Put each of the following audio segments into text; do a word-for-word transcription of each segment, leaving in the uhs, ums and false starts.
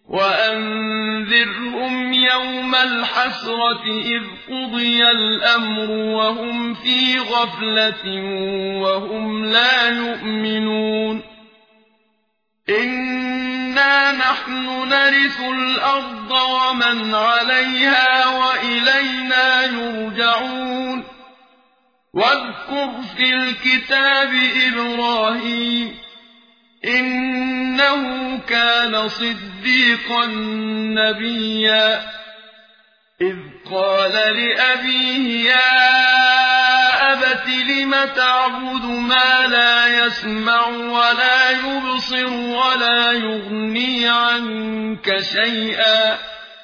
وأنذرهم يوم الحسرة إذ قضي الأمر وهم في غفلة وهم لا يؤمنون إنا نحن نرث الأرض ومن عليها وإلينا يرجعون واذكر في الكتاب إبراهيم إنه كان صديقا نبيا إذ قال لأبيه يا أبت لم تعبد ما لا يسمع ولا يبصر ولا يغني عنك شيئا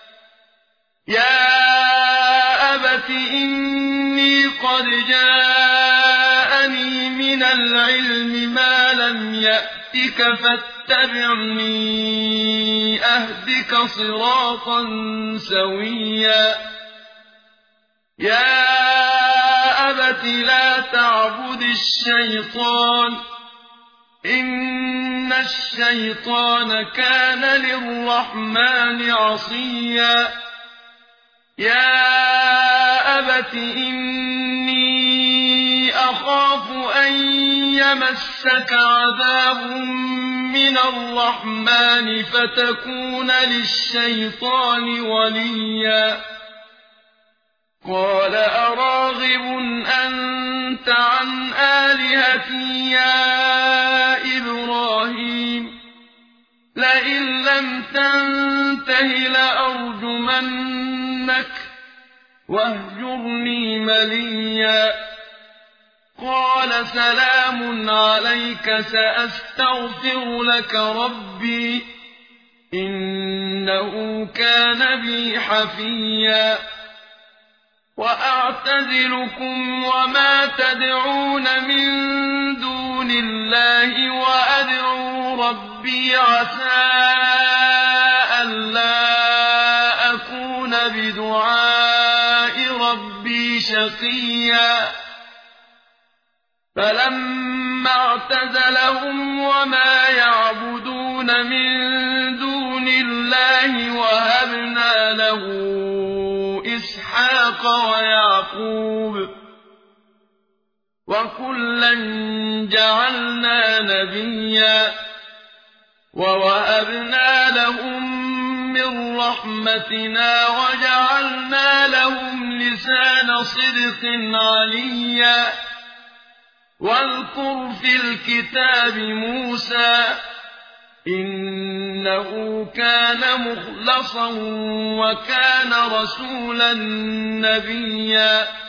يا أبت إني قد جاءني من العلم ما لم يأتك فاتبعني أهدك صراطا سويا يا أبت لا تعبد الشيطان إن الشيطان كان للرحمن عصيا يا أبت إني أخاف أن يمسك عذاب من الرحمن فتكون للشيطان وليا قال أراغب أنت عن آلهتي يا إبراهيم لئن لم تنته لأرجمنك واهجرني مليا قال سلام عليك سأستغفر لك ربي إنه كان بي حفيا وأعتزلكم وما تدعون من دون الله وأدعو ربي عسى ألا أكون بدعاء ربي شقيا فلما اعتزلهم وما يعبدون من دون الله وهبنا له إسحاق ويعقوب وكلا جعلنا نبيا ووهبنا لهم من رحمتنا وجعلنا لهم لسان صدق عليا واذكر في الكتاب موسى إنه كان مخلصا وكان رسولا نبيا